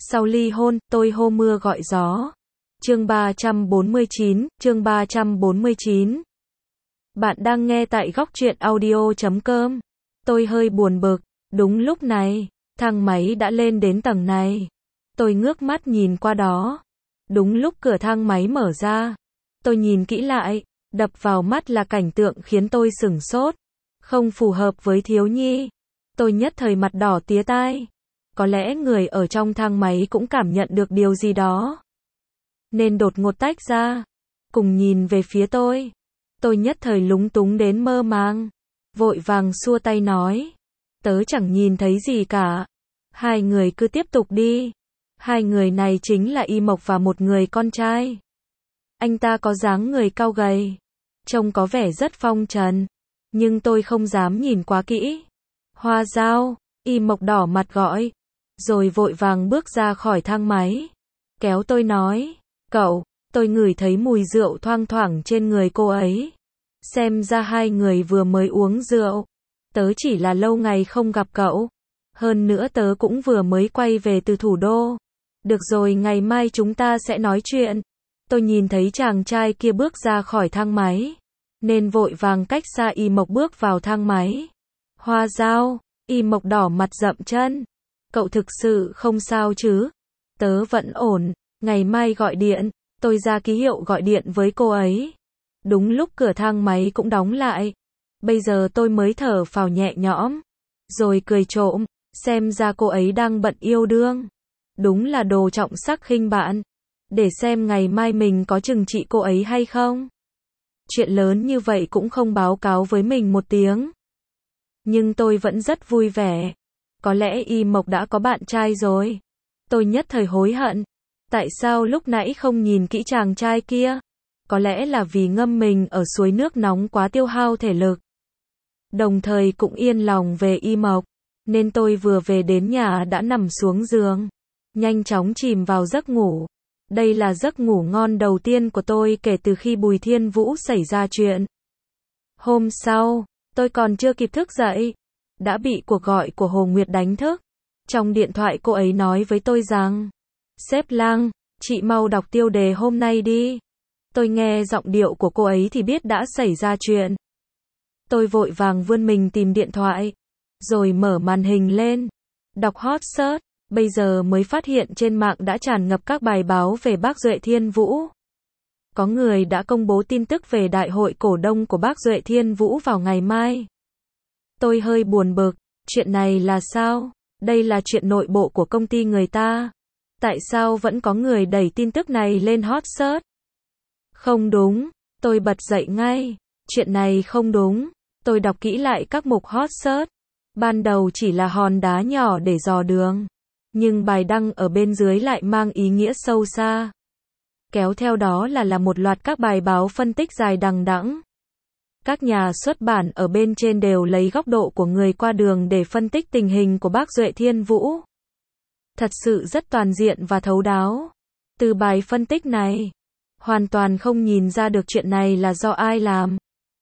Sau ly hôn, tôi hô mưa gọi gió. Chương 349. Bạn đang nghe tại góc truyện audio.com. Tôi hơi buồn bực. Đúng lúc này, thang máy đã lên đến tầng này. Tôi ngước mắt nhìn qua đó. Đúng lúc cửa thang máy mở ra. Tôi nhìn kỹ lại, đập vào mắt là cảnh tượng khiến tôi sửng sốt. Không phù hợp với thiếu nhi. Tôi nhất thời mặt đỏ tía tai. Có lẽ người ở trong thang máy cũng cảm nhận được điều gì đó, nên đột ngột tách ra, cùng nhìn về phía tôi. Tôi nhất thời lúng túng đến mơ màng, vội vàng xua tay nói, tớ chẳng nhìn thấy gì cả. Hai người cứ tiếp tục đi. Hai người này chính là Y Mộc và một người con trai. Anh ta có dáng người cao gầy, trông có vẻ rất phong trần, nhưng tôi không dám nhìn quá kỹ. Hoa Dao, Y Mộc đỏ mặt gọi, rồi vội vàng bước ra khỏi thang máy, kéo tôi nói, cậu, tôi ngửi thấy mùi rượu thoang thoảng trên người cô ấy. Xem ra hai người vừa mới uống rượu. Tớ chỉ là lâu ngày không gặp cậu. Hơn nữa tớ cũng vừa mới quay về từ thủ đô. Được rồi, ngày mai chúng ta sẽ nói chuyện. Tôi nhìn thấy chàng trai kia bước ra khỏi thang máy, nên vội vàng cách xa Y Mộc bước vào thang máy. Hoa Dao, Y Mộc đỏ mặt dậm chân. Cậu thực sự không sao chứ? Tớ vẫn ổn, ngày mai gọi điện. Tôi ra ký hiệu gọi điện với cô ấy. Đúng lúc cửa thang máy cũng đóng lại. Bây giờ tôi mới thở phào nhẹ nhõm, rồi cười trộm, xem ra cô ấy đang bận yêu đương. Đúng là đồ trọng sắc khinh bạn. Để xem ngày mai mình có trừng trị cô ấy hay không. Chuyện lớn như vậy cũng không báo cáo với mình một tiếng. Nhưng tôi vẫn rất vui vẻ. Có lẽ Y Mộc đã có bạn trai rồi. Tôi nhất thời hối hận. Tại sao lúc nãy không nhìn kỹ chàng trai kia? Có lẽ là vì ngâm mình ở suối nước nóng quá tiêu hao thể lực. Đồng thời cũng yên lòng về Y Mộc, nên tôi vừa về đến nhà đã nằm xuống giường, nhanh chóng chìm vào giấc ngủ. Đây là giấc ngủ ngon đầu tiên của tôi kể từ khi Bùi Thiên Vũ xảy ra chuyện. Hôm sau, tôi còn chưa kịp thức dậy, đã bị cuộc gọi của Hồ Nguyệt đánh thức. Trong điện thoại cô ấy nói với tôi rằng, sếp Lăng, chị mau đọc tiêu đề hôm nay đi. Tôi nghe giọng điệu của cô ấy thì biết đã xảy ra chuyện. Tôi vội vàng vươn mình tìm điện thoại, rồi mở màn hình lên, đọc hot search. Bây giờ mới phát hiện trên mạng đã tràn ngập các bài báo về bác Duệ Thiên Vũ. Có người đã công bố tin tức về đại hội cổ đông của bác Duệ Thiên Vũ vào ngày mai. Tôi hơi buồn bực, chuyện này là sao? Đây là chuyện nội bộ của công ty người ta. Tại sao vẫn có người đẩy tin tức này lên hot search? Không đúng, tôi bật dậy ngay. Chuyện này không đúng. Tôi đọc kỹ lại các mục hot search. Ban đầu chỉ là hòn đá nhỏ để dò đường. Nhưng bài đăng ở bên dưới lại mang ý nghĩa sâu xa. Kéo theo đó là một loạt các bài báo phân tích dài đằng đẵng. Các nhà xuất bản ở bên trên đều lấy góc độ của người qua đường để phân tích tình hình của bác Duệ Thiên Vũ. Thật sự rất toàn diện và thấu đáo. Từ bài phân tích này, hoàn toàn không nhìn ra được chuyện này là do ai làm.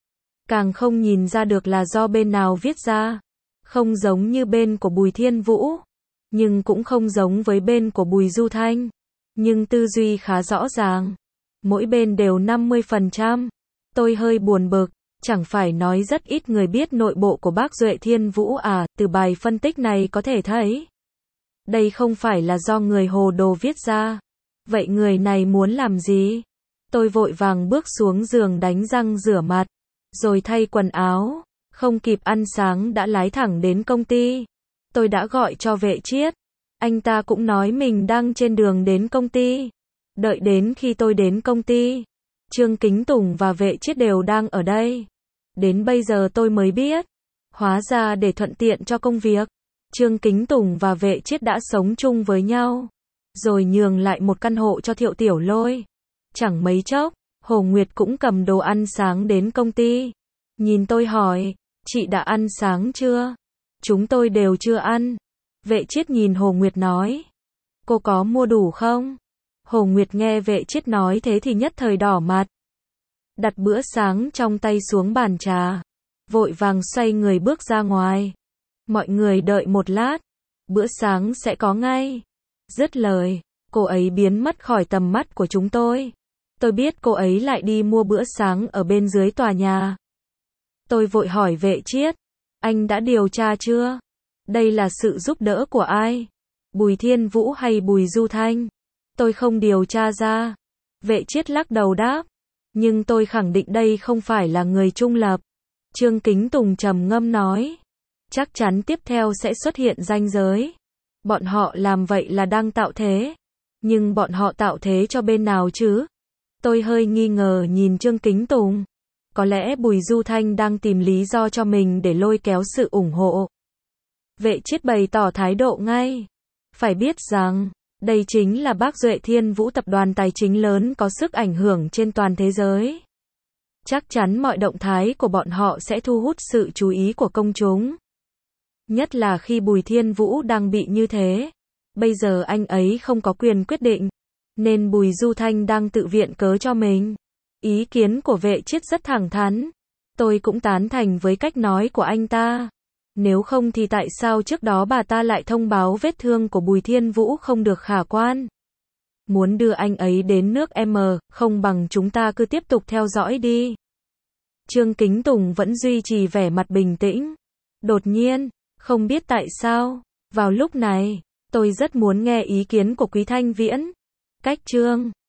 Càng không nhìn ra được là do bên nào viết ra. Không giống như bên của Bùi Thiên Vũ, nhưng cũng không giống với bên của Bùi Du Thanh. Nhưng tư duy khá rõ ràng. Mỗi bên đều 50%. Tôi hơi buồn bực. Chẳng phải nói rất ít người biết nội bộ của bác Duệ Thiên Vũ à? Từ bài phân tích này có thể thấy, đây không phải là do người hồ đồ viết ra. Vậy người này muốn làm gì? Tôi vội vàng bước xuống giường đánh răng rửa mặt, rồi thay quần áo. Không kịp ăn sáng đã lái thẳng đến công ty. Tôi đã gọi cho Vệ Chiết. Anh ta cũng nói mình đang trên đường đến công ty. Đợi đến khi tôi đến công ty, Trương Kính Tùng và Vệ Chiết đều đang ở đây. Đến bây giờ tôi mới biết, hóa ra để thuận tiện cho công việc, Trương Kính Tùng và Vệ Chiết đã sống chung với nhau, rồi nhường lại một căn hộ cho Thiệu Tiểu Lôi. Chẳng mấy chốc, Hồ Nguyệt cũng cầm đồ ăn sáng đến công ty. Nhìn tôi hỏi, chị đã ăn sáng chưa? Chúng tôi đều chưa ăn. Vệ Chiết nhìn Hồ Nguyệt nói, cô có mua đủ không? Hồ Nguyệt nghe Vệ Chiết nói thế thì nhất thời đỏ mặt. Đặt bữa sáng trong tay xuống bàn trà, vội vàng xoay người bước ra ngoài. Mọi người đợi một lát, bữa sáng sẽ có ngay. Dứt lời, cô ấy biến mất khỏi tầm mắt của chúng tôi. Tôi biết cô ấy lại đi mua bữa sáng ở bên dưới tòa nhà. Tôi vội hỏi vệ chiết, anh đã điều tra chưa? Đây là sự giúp đỡ của ai? Bùi Thiên Vũ hay Bùi Du Thanh? Tôi không điều tra ra. Vệ chiết lắc đầu đáp. Nhưng tôi khẳng định đây không phải là người trung lập. Trương Kính Tùng trầm ngâm nói. Chắc chắn tiếp theo sẽ xuất hiện ranh giới. Bọn họ làm vậy là đang tạo thế. Nhưng bọn họ tạo thế cho bên nào chứ? Tôi hơi nghi ngờ nhìn Trương Kính Tùng. Có lẽ Bùi Du Thanh đang tìm lý do cho mình để lôi kéo sự ủng hộ. Vệ chiết bày tỏ thái độ ngay. Phải biết rằng, đây chính là bác Duệ Thiên Vũ, tập đoàn tài chính lớn có sức ảnh hưởng trên toàn thế giới. Chắc chắn mọi động thái của bọn họ sẽ thu hút sự chú ý của công chúng. Nhất là khi Bùi Thiên Vũ đang bị như thế. Bây giờ anh ấy không có quyền quyết định. Nên Bùi Du Thanh đang tự viện cớ cho mình. Ý kiến của vệ chiết rất thẳng thắn. Tôi cũng tán thành với cách nói của anh ta. Nếu không thì tại sao trước đó bà ta lại thông báo vết thương của Bùi Thiên Vũ không được khả quan? Muốn đưa anh ấy đến nước M, không bằng chúng ta cứ tiếp tục theo dõi đi. Trương Kính Tùng vẫn duy trì vẻ mặt bình tĩnh. Đột nhiên, không biết tại sao, vào lúc này, tôi rất muốn nghe ý kiến của Quý Thanh Viễn. Cách Trương